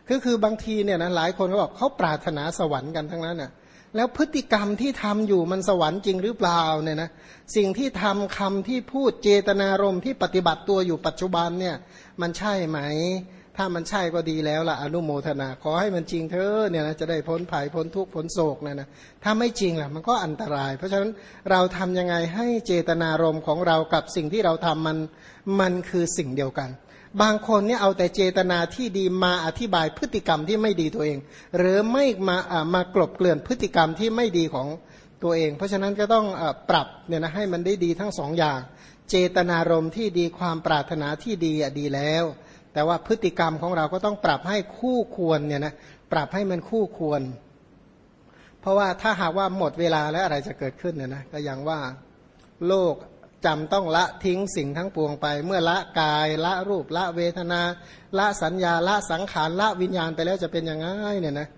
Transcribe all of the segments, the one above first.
คือบางทีเนี่ยนะหลายคนก็บอกเขาปรารถนาสวรรค์กันทั้งนั้นน่ะแล้วพฤติกรรมที่ทำอยู่มันสวรรค์จริงหรือเปล่าเนี่ยนะสิ่งที่ทำคำที่พูดเจตนารมณ์ที่ปฏิบัติตัวอยู่ปัจจุบันเนี่ยมันใช่ไหมถ้ามันใช่ก็ดีแล้วล่ะอนุโมทนาขอให้มันจริงเถอะเนี่ยนะจะได้พ้นภัยพ้นทุกข์พ้นโศกเนี่ยนะถ้าไม่จริงล่ะมันก็อันตรายเพราะฉะนั้นเราทำยังไงให้เจตนารมณ์ของเรากับสิ่งที่เราทำมันคือสิ่งเดียวกันบางคนเนี่ยเอาแต่เจตนาที่ดีมาอธิบายพฤติกรรมที่ไม่ดีตัวเองหรือไม่มากลบเกลื่อนพฤติกรรมที่ไม่ดีของตัวเองเพราะฉะนั้นก็ต้องปรับเนี่ยนะให้มันได้ดีทั้งสองอย่างเจตนารมณ์ที่ดีความปรารถนาที่ดีดีแล้วแต่ว่าพฤติกรรมของเราก็ต้องปรับให้คู่ควรเนี่ยนะปรับให้มันคู่ควรเพราะว่าถ้าหากว่าหมดเวลาแล้วอะไรจะเกิดขึ้นเนี่ยนะก็อย่างว่าโลกจำต้องละทิ้งสิ่งทั้งปวงไปเมื่อละกายละรูปละเวทนาละสัญญาละสังขารละวิญญาณไปแล้วจะเป็นยังไงเนี่ยนะ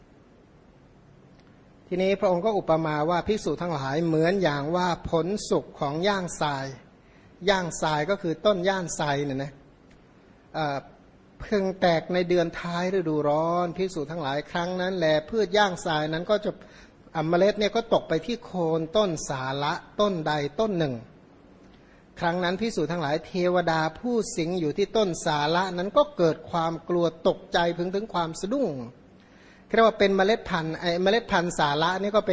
ทีนี้พระองค์ก็อุปมาว่าภิกษุทั้งหลายเหมือนอย่างว่าผลสุกของย่างทรายย่างทรายก็คือต้นย่างทรายเนี่ยนะเพิ่งแตกในเดือนท้ายฤดูร้อนภิกษุทั้งหลายครั้งนั้นแลพืชย่างทรายนั้นก็จะเมล็ดเนี่ยก็ตกไปที่โคนต้นสาละต้นใดต้นหนึ่งครั้งนั้นภิกษุทั้งหลายเทวดาผู้สิงอยู่ที่ต้นสาละนั้นก็เกิดความกลัวตกใจพึงถึงความสะดุ้งเรียกว่าเป็นเมล็ดพันธุ์เมล็ดพันธุ์สาละนี่ก็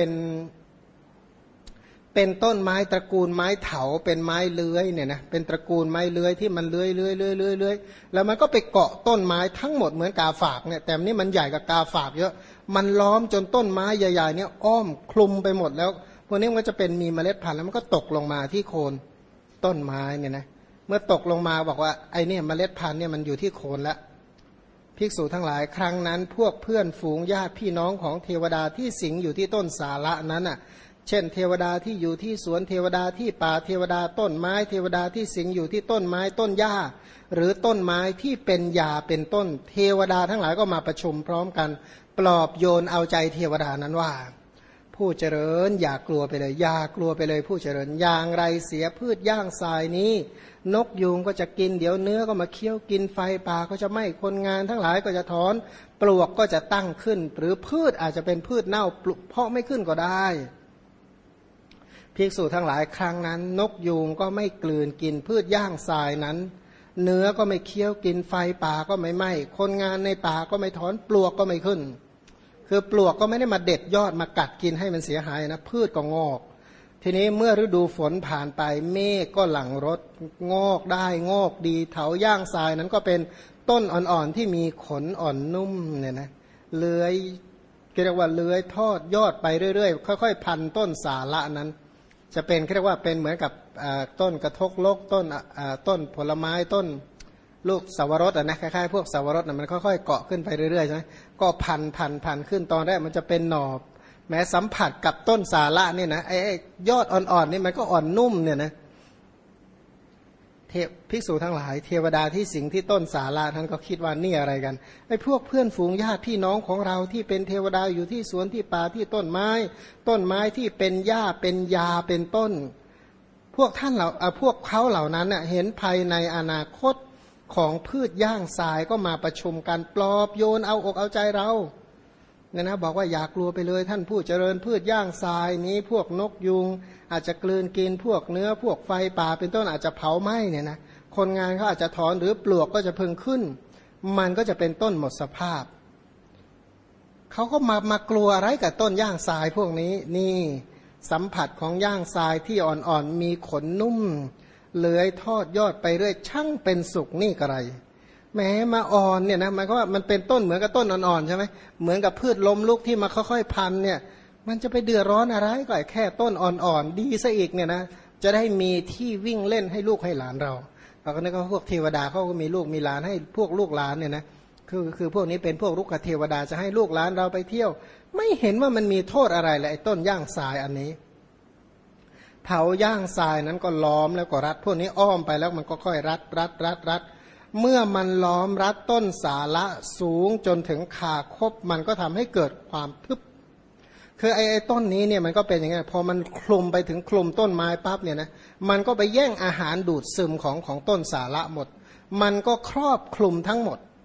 เป็นต้นไม้ตระกูลไม้เถาเป็นไม้เลื้อยเนี่ยนะเป็นตระกูลไม้เลื้อยที่มันเลื้อยแล้วมันก็ไปเกาะต้นไม้ทั้งหมดเหมือนกาฝากเนี่ยแต่นี่มันใหญ่กว่ากาฝากเยอะมันล้อมจนต้นไม้ใหญ่ๆเนี่ยอ้อมคลุมไปหมดแล้วพวกนี้มันก็จะเป็นมีเมล็ดพันธุ์แล้วมันก็ตกลงมาที่โคนต้นไม้เนี่ยนะเมื่อตกลงมาบอกว่าไอ้นี่เมล็ดพันธุ์เนี่ยมันอยู่ที่โคนแล้วภิกษุทั้งหลายครั้งนั้นพวกเพื่อนฝูงญาติพี่น้องของเทวดาที่สิงอยู่ที่ต้นสาละนั้นอ่ะเช่นเทวดาที่อยู่ที่สวนเทวดาที่ป่าเทวดาต้นไม้เทวดาที่สิงอยู่ที่ต้นไม้ต้นหญ้าหรือต้นไม้ที่เป็นหญ้าเป็นต้นเทวดาทั้งหลายก็มาประชุมพร้อมกันปลอบโยนเอาใจเทวดานั้นว่าผู้เจริญอย่ากลัวไปเลยอย่ากลัวไปเลยผู้เจริญอย่างไรเสียพืชย่างทรายนี้นกยูงก็จะกินเดี๋ยวเนื้อก็มาเคี้ยวกินไฟป่าก็จะไหม้คนงานทั้งหลายก็จะถอนปลวกก็จะตั้งขึ้นหรือพืชอาจจะเป็นพืชเน่าเพาะไม่ขึ้นก็ได้ภิกษุทั้งหลายครั้งนั้นนกยูงก็ไม่กลืนกินพืชย่างทรายนั้นเนื้อก็ไม่เคี้ยวกินไฟป่าก็ไม่ไหม้คนงานในป่าก็ไม่ถอนปลวกก็ไม่ขึ้นคือปลวกก็ไม่ได้มาเด็ดยอดมากัดกินให้มันเสียหายนะพืชก็งอกทีนี้เมื่อฤดูฝนผ่านไปเมฆก็หลั่งรดงอกได้งอกดีเถาย่างทรายนั้นก็เป็นต้นอ่อนๆที่มีขนอ่อนนุ่มเนี่ยนะเลื้อยเรียกว่าเลื้อยทอดยอดไปเรื่อยๆค่อยๆพันต้นสาละนั้นจะเป็นเรียกว่าเป็นเหมือนกับต้นกระทกลกต้นผลไม้ต้นลูกสาวรสนะคล้ายๆพวกสาวรสมันค่อยๆเกาะขึ้นไปเรื่อยๆใช่ไหมก็พันขึ้นตอนแรกมันจะเป็นหน่อแม้สัมผัสกับต้นสาละนี่นะไอ้ยอดอ่อนๆนี่มันก็อ่อนนุ่มเนี่ยนะภิกษุทั้งหลายเทวดาที่สิงที่ต้นสาละท่านก็คิดว่านี่อะไรกันไอ้พวกเพื่อนฝูงญาติพี่น้องของเราที่เป็นเทวดาอยู่ที่สวนที่ป่าที่ต้นไม้ที่เป็นหญ้าเป็นยาเป็นต้นพวกท่านพวกเขาเหล่านั้นเน่ะเห็นภายในอนาคตของพืชย่างทรายก็มาประชุมกันปลอบโยนเอาอกเอาใจเราเนี่ยนะบอกว่าอย่ากลัวไปเลยท่านผู้เจริญพืชย่างทรายนี้พวกนกยุงอาจจะกลืนกินพวกเนื้อพวกไฟป่าเป็นต้นอาจจะเผาไหม้เนี่ยนะคนงานเขาอาจจะถอนหรือปลวกก็จะเพิ่งขึ้นมันก็จะเป็นต้นหมดสภาพเขาก็มากลัวอะไรกับต้นย่างทรายพวกนี้นี่สัมผัสของย่างทรายที่อ่อนๆมีขนนุ่มเลื้อยทอดยอดไปเรื่อยช่างเป็นสุขนี่กระไรแม้มาอ่อนเนี่ยนะมันก็ว่ามันเป็นต้นเหมือนกับต้นอ่อนๆใช่ไหมเหมือนกับพืชล้มลุกที่มาค่อยๆพันเนี่ยมันจะไปเดือดร้อนอะไรก็แค่ต้นอ่อนๆดีซะอีกเนี่ยนะจะได้มีที่วิ่งเล่นให้ลูกให้หลานเราก็นึกว่าพวกเทวดาเขาก็มีลูกมีหลานให้พวกลูกหลานเนี่ยนะคือพวกนี้เป็นพวกลูกเทวดาจะให้ลูกหลานเราไปเที่ยวไม่เห็นว่ามันมีโทษอะไรเลยไอ้ต้นย่างทรายอันนี้เถาย่างทรายนั้นก็ล้อมแล้วก็รัดพวกนี้อ้อมไปแล้วมันก็ค่อยรัดเมื่อมันล้อมรัดต้นสาละสูงจนถึงขาคบมันก็ทำให้เกิดความทึบคือไอ้ต้นนี้เนี่ยมันก็เป็นอย่างไงพอมันคลุมไปถึงคลุมต้นไม้ปั๊บเนี่ยนะมันก็ไปแย่งอาหารดูดซึมของต้นสาละหมดมันก็ครอบคลุมทั้งหมด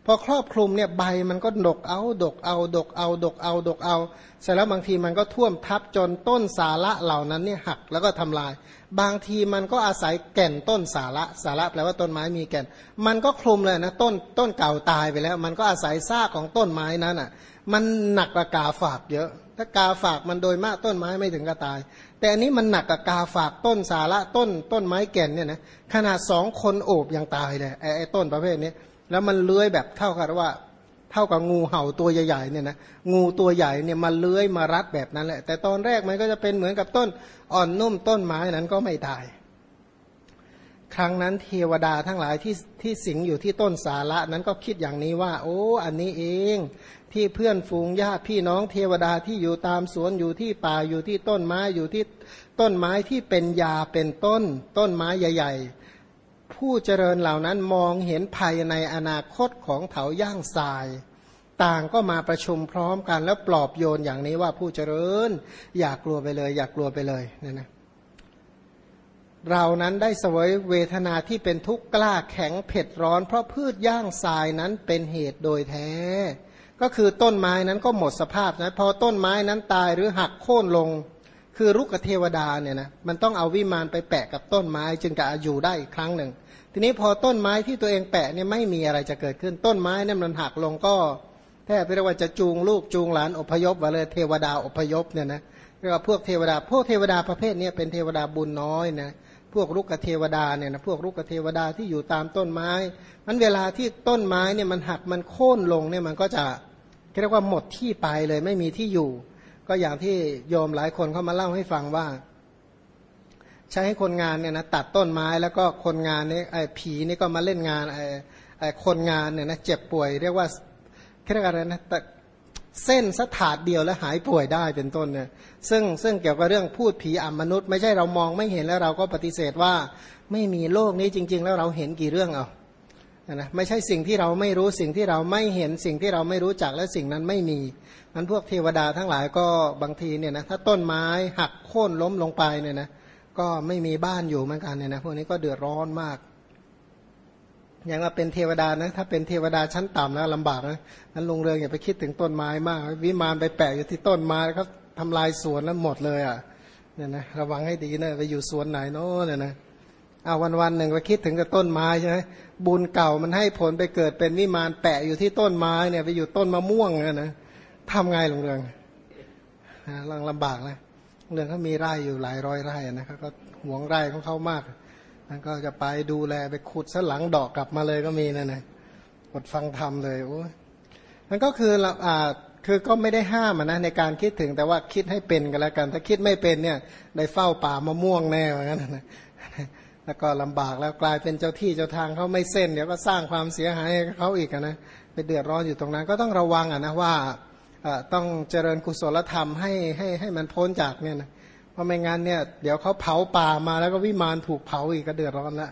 พอครอบคลุมเนี่ยใบมันก็ดกเอาดกเอาดกเอาดกเอาดกเอาเสร็จแล้วบางทีมันก็ท่วมทับจนต้นสาระเหล่านั้นเนี่ยหักแล้วก็ทำลายบางทีมันก็อาศัยแก่นต้นสาระแปลว่าต้นไม้มีแก่นมันก็คลุมเลยนะต้นเก่าตายไปแล้วมันก็อาศัยซากของต้นไม้นั้นอ่ะมันหนักกว่ากาฝากเยอะถ้ากาฝากมันโดยมากต้นไม้ไม่ถึงกับตายแต่อันนี้มันหนักกับกาฝากต้นสาระต้นไม้แก่นเนี่ยนะขนาด2 คนโอบยังตายเลยไอ้ต้นประเภทนี้แล้วมันเลื้อยแบบเท่ากับงูเห่าตัวใหญ่ๆเนี่ยนะงูตัวใหญ่เนี่ยมันเลื้อยมารัดแบบนั้นแหละแต่ตอนแรกมันก็จะเป็นเหมือนกับต้นอ่อนนุ่มต้นไม้นั้นก็ไม่ตายครั้งนั้นเทวดาทั้งหลายที่สิงอยู่ที่ต้นสาระนั้นก็คิดอย่างนี้ว่าโอ้อันนี้เองที่เพื่อนฝูงญาติพี่น้องเทวดาที่อยู่ตามสวนอยู่ที่ป่าอยู่ที่ต้นไม้อยู่ที่ต้นไม้ที่เป็นยาเป็นต้นไม้ใหญ่ๆผู้เจริญเหล่านั้นมองเห็นภัยในอนาคตของเถาย่างทรายต่างก็มาประชุมพร้อมกันแล้วปลอบโยนอย่างนี้ว่าผู้เจริญอย่ากลัวไปเลยอย่ากลัวไปเลยเนี่ยนะเรานั้นได้เสวยเวทนาที่เป็นทุกข์กล้าแข็งเผ็ดร้อนเพราะพืชย่างทรายนั้นเป็นเหตุโดยแท้ก็คือต้นไม้นั้นก็หมดสภาพนะพอต้นไม้นั้นตายหรือหักโค่นลงคือรุกขเทวดาเนี่ยนะมันต้องเอาวิมานไปแปะกับต้นไม้จึงจะอยู่ได้อีกครั้งหนึ่งทีนี้พอต้นไม้ที่ตัวเองแปะเนี่ยไม่มีอะไรจะเกิดขึ้นต้นไม้เนี่ยมันหักลงก็แทบเรียกว่าจะจูงลูกจูงหลานอพยพมาเลยเทวดาอพยพเนี่ยนะเรียกว่าพวกเทวดาประเภทนี้เป็นเทวดาบุญน้อยนะพวกรุกขเทวดาเนี่ยนะพวกรุกขเทวดาที่อยู่ตามต้นไม้มันเวลาที่ต้นไม้เนี่ยมันหักมันโค่นลงเนี่ยมันก็จะเรียกว่าหมดที่ไปเลยไม่มีที่อยู่ก็อย่างที่โยมหลายคนเขามาเล่าให้ฟังว่าใช้ให้คนงานเนี่ยนะตัดต้นไม้แล้วก็คนงานนี่ไอ้ผีนี่ก็มาเล่นงานไอ้คนงานเนี่ยนะเจ็บป่วยเรียกว่าเรียกอะไรนะเส้นสถาดเดียวแล้วหายป่วยได้เป็นต้นเนี่ยซึ่งเกี่ยวกับเรื่องพูดผีอำมนุษย์ไม่ใช่เรามองไม่เห็นแล้วเราก็ปฏิเสธว่าไม่มีโลกนี้จริงๆแล้วเราเห็นกี่เรื่องเอานะไม่ใช่สิ่งที่เราไม่รู้สิ่งที่เราไม่เห็นสิ่งที่เราไม่รู้จักและสิ่งนั้นไม่มีนั้นพวกเทวดาทั้งหลายก็บางทีเนี่ยนะถ้าต้นไม้หักโค่นล้มลงไปเนี่ยนะก็ไม่มีบ้านอยู่เหมือนกันเนี่ยนะพวกนี้ก็เดือดร้อนมากอย่างว่าเป็นเทวดานะถ้าเป็นเทวดาชั้นต่ำแล้วลำบากนะนั้นลุงเรืองอย่าไปคิดถึงต้นไม้มากวิมานไปแปะอยู่ที่ต้นไม้เขาทำลายสวนแล้วหมดเลยอ่ะเนี่ยนะระวังให้ดีนะไปอยู่สวนไหนโน้เนี่ยนะเอาวันหนึ่งไปคิดถึงกับต้นไม้ใช่ไหมบุญเก่ามันให้ผลไปเกิดเป็นวิมานแปะอยู่ที่ต้นไม้เนี่ยไปอยู่ต้นมะม่วงนะทำไงลุงเรืองลำบากนะลุงเรืองเขามีไร่อยู่หลายร้อยไร่นะเขาก็หวงไร่ของเขามากนั่นก็จะไปดูแลไปขุดซะหลังดอกกลับมาเลยก็มีนะกดฟังธรรมเลยโอ้ยนั่นก็คือคือก็ไม่ได้ห้ามนะในการคิดถึงแต่ว่าคิดให้เป็นกันแล้วกันถ้าคิดไม่เป็นเนี่ยได้เฝ้าป่ามะม่วงแน่เหมือนกันนะแล้วก็ลำบากแล้วกลายเป็นเจ้าที่เจ้าทางเขาไม่เส้นเดี๋ยวก็สร้างความเสียหายให้เขาอีกนะไปเดือดร้อนอยู่ตรงนั้นก็ต้องระวังนะว่าต้องเจริญกุศลธรรมให้มันพ้นจากเนี่ยนะเพราะไม่งั้นเนี่ยเดี๋ยวเขาเผาป่ามาแล้วก็วิมานถูกเผาอีกก็เดือดร้อนละ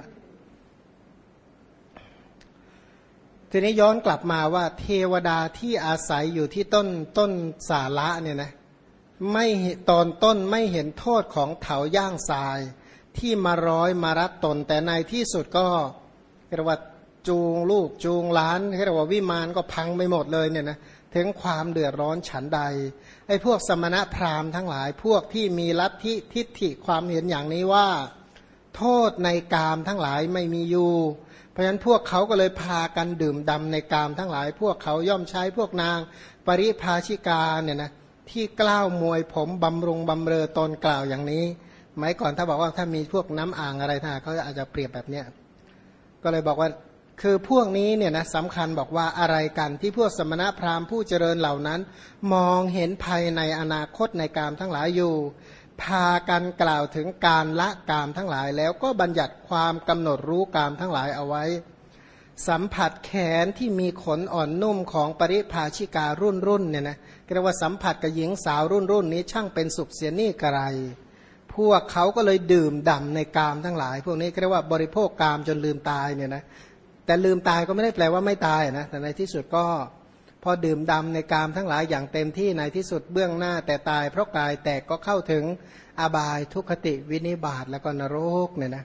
ทีนี้ย้อนกลับมาว่าเทวดาที่อาศัยอยู่ที่ต้นสาระเนี่ยนะไม่ตอนต้นไม่เห็นโทษของเถาย่างทรายที่มาร้อยมารัดตนแต่ในที่สุดก็เรียกว่าจูงลูกจูงหลานเรียกว่าวิมานก็พังไปหมดเลยเนี่ยนะถึงความเดือดร้อนฉันใดไอ้พวกสมณพราหมณ์ทั้งหลายพวกที่มีลัทธิทิฏฐิความเห็นอย่างนี้ว่าโทษในกามทั้งหลายไม่มีอยู่เพราะฉะนั้นพวกเขาก็เลยพากันดื่มด่ำในกามทั้งหลายพวกเขาย่อมใช้พวกนางปริภาชิกาเนี่ยนะที่กล้าวมวยผมบำรุงบำเรอตนกล่าวอย่างนี้หมายก่อนถ้าบอกว่าถ้ามีพวกน้ำอ่างอะไรท่าเขาอาจจะเปรียบแบบเนี้ยก็เลยบอกว่าคือพวกนี้เนี่ยนะสำคัญบอกว่าอะไรกันที่พวกสมณพราหมณ์ผู้เจริญเหล่านั้นมองเห็นภัยในอนาคตในกามทั้งหลายอยู่พากันกล่าวถึงการละกามทั้งหลายแล้วก็บัญญัติความกำหนดรู้กามทั้งหลายเอาไว้สัมผัสแขนที่มีขนอ่อนนุ่มของปริภาชิการุ่นเนี่ยนะเรียกว่าสัมผัสกับหญิงสาวรุ่นนี้ช่างเป็นสุขเสียนี่กระไรพวกเขาก็เลยดื่มด่ำในกามทั้งหลายพวกนี้เรียกว่าบริโภคกามจนลืมตายเนี่ยนะแต่ลืมตายก็ไม่ได้แปลว่าไม่ตายนะแต่ในที่สุดก็พอดื่มด่ำในกามทั้งหลายอย่างเต็มที่ในที่สุดเบื้องหน้าแต่ตายเพราะกายแตกก็เข้าถึงอบายทุกขติวินิบาตแล้วก็นรกเนี่ยนะ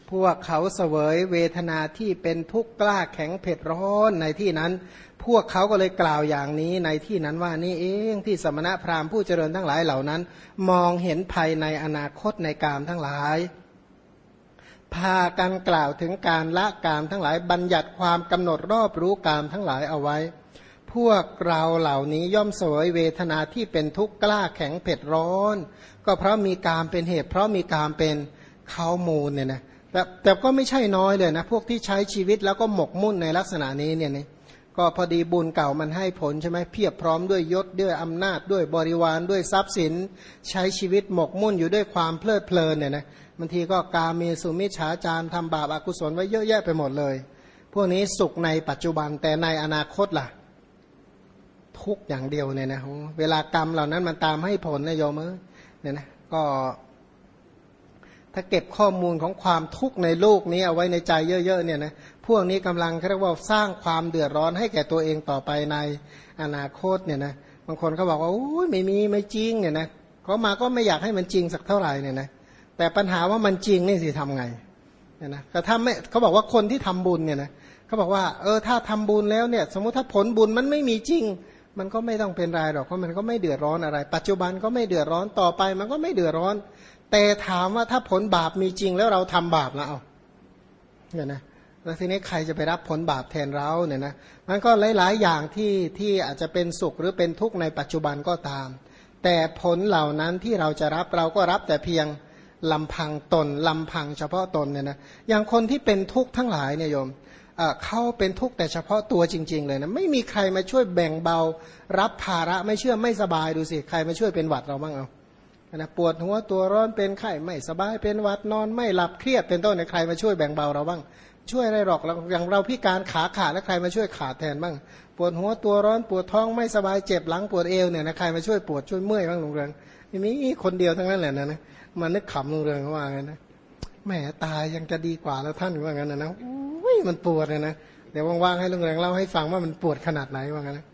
พวกเขาเสวยเวทนาที่เป็นทุกข์กล้าแข็งเผ็ดร้อนในที่นั้นพวกเขาก็เลยกล่าวอย่างนี้ในที่นั้นว่านี่เองที่สมณพราหมณ์ผู้เจริญทั้งหลายเหล่านั้นมองเห็นภัยในอนาคตในกามทั้งหลายพากันกล่าวถึงการละกามทั้งหลายบัญญัติความกำหนดรอบรู้กามทั้งหลายเอาไว้พวกเราเหล่านี้ย่อมเสวยเวทนาที่เป็นทุกข์กล้าแข็งเผ็ดร้อนก็เพราะมีกามเป็นเหตุเพราะมีกามเป็นข้อมูลเนี่ยนะแต่ก็ไม่ใช่น้อยเลยนะพวกที่ใช้ชีวิตแล้วก็หมกมุ่นในลักษณะนี้เนี่ยนี่ก็พอดีบุญเก่ามันให้ผลใช่ไหมเพียบพร้อมด้วยยศด้วยอำนาจด้วยบริวารด้วยทรัพย์สินใช้ชีวิตหมกมุ่นอยู่ด้วยความเพลิดเพลินเนี่ยนะบางทีก็กาเมสุมิจฉาจารทำบาปอกุศลไว้เยอะแยะไปหมดเลยพวกนี้สุขในปัจจุบันแต่ในอนาคตล่ะทุกอย่างเดียวเนี่ยนะเวลากรรมเหล่านั้นมันตามให้ผลนะโยมเนี่ยนะก็ถ้าเก็บข้อมูลของความทุกข์ในโลกนี้เอาไว้ในใจเยอะๆเนี่ยนะพวกนี้กำลังเรียกว่าสร้างความเดือดร้อนให้แก่ตัวเองต่อไปในอนาคตเนี่ยนะบางคนเขาบอกว่าโอ้ยไม่จริงเนี่ยนะเขามาก็ไม่อยากให้มันจริงสักเท่าไหร่เนี่ยนะแต่ปัญหาว่ามันจริงนี่สิทำไงเนี่ยนะแต่ถ้าไม่เขาบอกว่าคนที่ทำบุญเนี่ยนะเขาบอกว่าถ้าทำบุญแล้วเนี่ยสมมุติถ้าผลบุญมันไม่มีจริงมันก็ไม่ต้องเป็นไรหรอกเพราะมันก็ไม่เดือดร้อนอะไรปัจจุบันก็ไม่เดือดร้อนต่อไปมันก็ไม่เดือดร้อนแต่ถามว่าถ้าผลบาปมีจริงแล้วเราทำบาปแล้วเอาเนี่ยนะแล้วทีนี้ใครจะไปรับผลบาปแทนเราเนี่ยนะมันก็หลายๆอย่างที่อาจจะเป็นสุขหรือเป็นทุกข์ในปัจจุบันก็ตามแต่ผลเหล่านั้นที่เราจะรับเราก็รับแต่เพียงลำพังตนลำพังเฉพาะตนเนี่ยนะอย่างคนที่เป็นทุกข์ทั้งหลายเนี่ยโยมเขาเป็นทุกข์แต่เฉพาะตัวจริงๆเลยนะไม่มีใครมาช่วยแบ่งเบารับภาระไม่เชื่อไม่สบายดูสิใครมาช่วยเป็นหวัดเราบ้างเอานะปวดหัวตัวร้อนเป็นไข้ไม่สบายเป็นหวัดนอนไม่หลับเครียดเป็นต้นใครมาช่วยแบ่งเบาเราบ้างช่วยอะไรหรอกอย่างเราพิการขาขาดแล้วใครมาช่วยขาดแทนบ้างปวดหัวตัวร้อนปวดท้องไม่สบายเจ็บหลังปวดเอวเนี่ยนะใครมาช่วยปวดช่วยเมื่อยบ้างลุงเรืองมีคนเดียวทั้งนั้นแหละนะมันนึกขำลุงเรืองเขาว่าไงนะแหมตายยังจะดีกว่าแล้วท่านว่างั้นนะอุ้ยมันปวดเลยนะเดี๋ยวว่างๆให้ลุงเรืองเล่าให้ฟังว่ามันปวดขนาดไหนว่างั้นนะ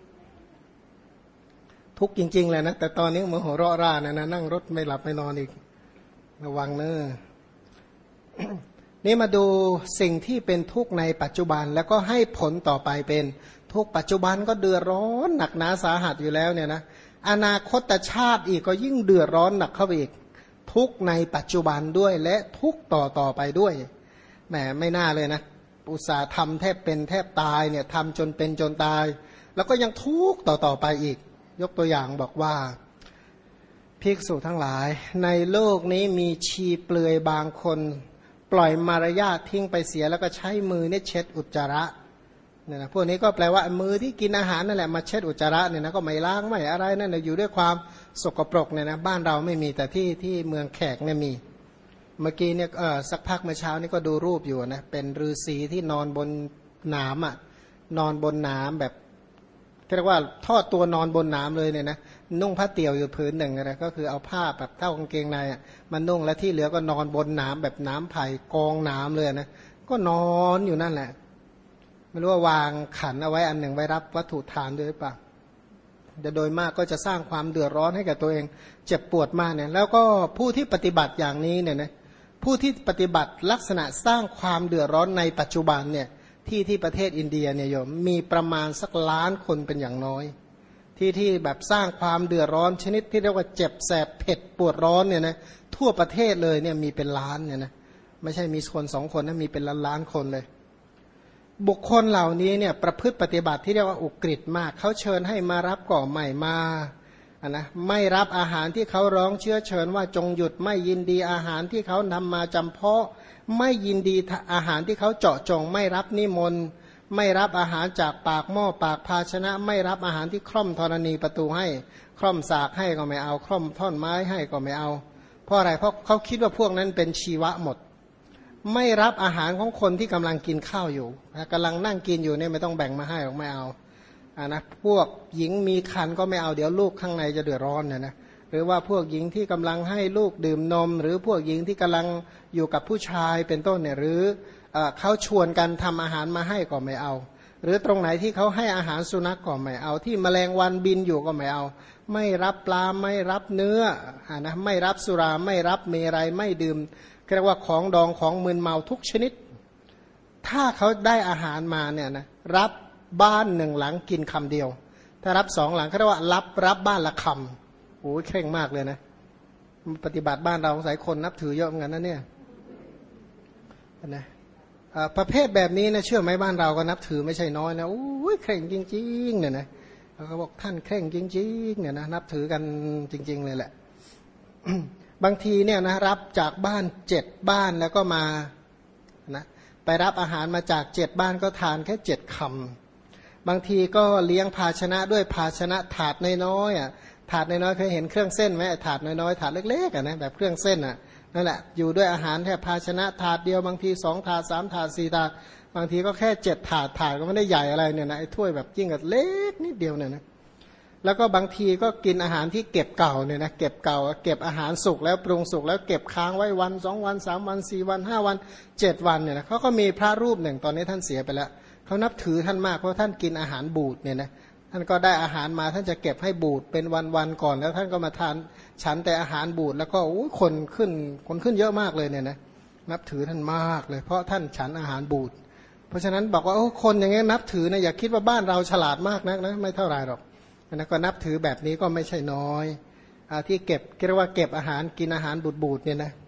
ทุกจริงๆเลยนะแต่ตอนนี้มือหัวเราะร่านะนั่งรถไม่หลับไม่นอนอีกระวังเนอะนี่มาดูสิ่งที่เป็นทุกข์ในปัจจุบันแล้วก็ให้ผลต่อไปเป็นทุกข์ปัจจุบันก็เดือดร้อนหนักหนาสาหัสอยู่แล้วเนี่ยนะอนาคตชาติอีกก็ยิ่งเดือดร้อนหนักเข้าไปอีกทุกข์ในปัจจุบันด้วยและทุกข์ต่อไปด้วยแหมไม่น่าเลยนะอุตสาห์ทำแทบเป็นแทบตายเนี่ยทำจนเป็นจนตายแล้วก็ยังทุกข์ต่อไปอีกยกตัวอย่างบอกว่าภิกษุทั้งหลายในโลกนี้มีชีเปลือยบางคนปล่อยมารยาททิ้งไปเสียแล้วก็ใช้มือเนี่ยเช็ดอุจจาระเนี่ยนะพวกนี้ก็แปลว่ามือที่กินอาหารนั่นแหละมาเช็ดอุจจาระเนี่ยนะก็ไม่ล้างไม่อะไรนั่นนะอยู่ด้วยความสกปรกเนี่ยนะบ้านเราไม่มีแต่ที่เมืองแขกเนี่ยมีเมื่อกี้เนี่ยสักพักเมื่อเช้านี่ก็ดูรูปอยู่นะเป็นฤาษีที่นอนบนหนามอ่ะนอนบนหนามแบบเรียกว่าทอดตัวนอนบนหนามเลยเนี่ยนะนุ่งผ้าเตี่ยวอยู่ผืนหนึ่งนะก็คือเอาผ้าแบบเท่ากางเกงในอ่ะมันนุ่งแล้วที่เหลือก็นอนบนหนามแบบหนามไผ่กองหนามเลยนะก็นอนอยู่นั่นแหละไม่รู้ว่าวางขันเอาไว้อันหนึ่งไว้รับวัตถุทานด้วยหรือเปล่าแต่โดยมากก็จะสร้างความเดือดร้อนให้กับตัวเองเจ็บปวดมากเนี่ยแล้วก็ผู้ที่ปฏิบัติอย่างนี้เนี่ยนะผู้ที่ปฏิบัติลักษณะสร้างความเดือดร้อนในปัจจุบันเนี่ยที่ประเทศอินเดียเนี่ยโยมมีประมาณสักล้านคนเป็นอย่างน้อยที่แบบสร้างความเดือดร้อนชนิดที่เรียกว่าเจ็บแสบเผ็ดปวดร้อนเนี่ยนะทั่วประเทศเลยเนี่ยมีเป็นล้านเนี่ยนะไม่ใช่มีคนสองคนนะมีเป็นล้านคนเลยบุคคลเหล่านี้เนี่ยประพฤติปฏิบัติที่เรียกว่าอุกฤษมากเขาเชิญให้มารับก่อใหม่มานะไม่รับอาหารที่เขาร้องเชื้อเชิญว่าจงหยุดไม่ยินดีอาหารที่เขานำมาจำเพาะไม่ยินดีอาหารที่เขาเจาะจงไม่รับนิมนต์ไม่รับอาหารจากปากหม้อปากภาชนะไม่รับอาหารที่คล่อมธรณีประตูให้คล่อมสากให้ก็ไม่เอาคล่อมท่อนไม้ให้ก็ไม่เอาเพราะอะไรเพราะเขาคิดว่าพวกนั้นเป็นชีวะหมดไม่รับอาหารของคนที่กำลังกินข้าวอยู่กำลังนั่งกินอยู่เนี่ยไม่ต้องแบ่งมาให้หรอกไม่เอานะพวกหญิงมีครรภ์ก็ไม่เอาเดี๋ยวลูกข้างในจะเดือดร้อนเนี่ยนะหรือว่าพวกหญิงที่กำลังให้ลูกดื่มนมหรือพวกหญิงที่กำลังอยู่กับผู้ชายเป็นต้นเนี่ยหรือเขาชวนกันทำอาหารมาให้ก็ไม่เอาหรือตรงไหนที่เขาให้อาหารสุนัขก็ไม่เอาที่แมลงวันบินอยู่ก็ไม่เอาไม่รับปลาไม่รับเนื้อนะไม่รับสุราไม่รับเมรัยไม่ดื่มเรียกว่าของดองของมึนเมาทุกชนิดถ้าเขาได้อาหารมาเนี่ยนะรับบ้านหนึ่งหลังกินคำเดียวถ้ารับสองหลังเขาเรียกว่ารับบ้านละคำโอ้ยเคร่งมากเลยนะปฏิบัติบ้านเราสายคนนับถือเยอะเหมือนกันนะเนี่ยนะประเภทแบบนี้นะเชื่อไหมบ้านเราก็นับถือไม่ใช่น้อยนะโอ้ยเคร่งจริงๆเนี่ยนะเขาบอกท่านเคร่งจริงๆเนี่ยนะนับถือกันจริงๆเลยแหละ บางทีเนี่ยนะรับจากบ้าน7 บ้านแล้วก็มานะไปรับอาหารมาจาก7 บ้านก็ทานแค่7 คำบางทีก็เลี้ยงภาชนะด้วยภาชนะถาดน้อยๆอ่ะถาดน้อยๆเคยเห็นเครื่องเส้นไหมถาดน้อยๆถาดเล็กๆอ่ะนะแบบเครื่องเส้นอ่ะนั่นแหละอยู่ด้วยอาหารแค่ภาชนะถาดเดียวบางที2 ถาด3 ถาด4 ถาดบางทีก็แค่7 ถาดก็ไม่ได้ใหญ่อะไรเนี่ยนะไอ้ถ้วยแบบยิ่งกับเล็กนิดเดียวเนี่ยนะแล้วก็บางทีก็กินอาหารที่เก็บเก่าเนี่ยนะเก็บเก่าเก็บอาหารสุกแล้วปรุงสุกแล้วเก็บค้างไว้วัน2 วัน3 วัน4 วัน5 วัน7 วันเนี่ยนะเขาก็มีพระรูปหนึ่งตอนนี้ท่านเสียไปแล้วเขานับถือท่านมากเพราะท่านกินอาหารบูดเนี่ยนะท่านก็ได้อาหารมาท่านจะเก็บให้บูดเป็นวันๆก่อนแล้วท่านก็มาทานฉันแต่อาหารบูดแล้วก็คนขึ้นเยอะมากเลยเนี่ยนะนับถือท่านมากเลยเพราะท่านฉันอาหารบูดเพราะฉะนั้นบอกว่าคนอย่างนี้นับถือนะอย่าคิดว่าบ้านเราฉลาดมากนักนะไม่เท่าไรหรอกนะก็นับถือแบบนี้ก็ไม่ใช่น้อยที่เก็บเรียกว่าเก็บอาหารกินอาหารบูดๆเนี่ยนะ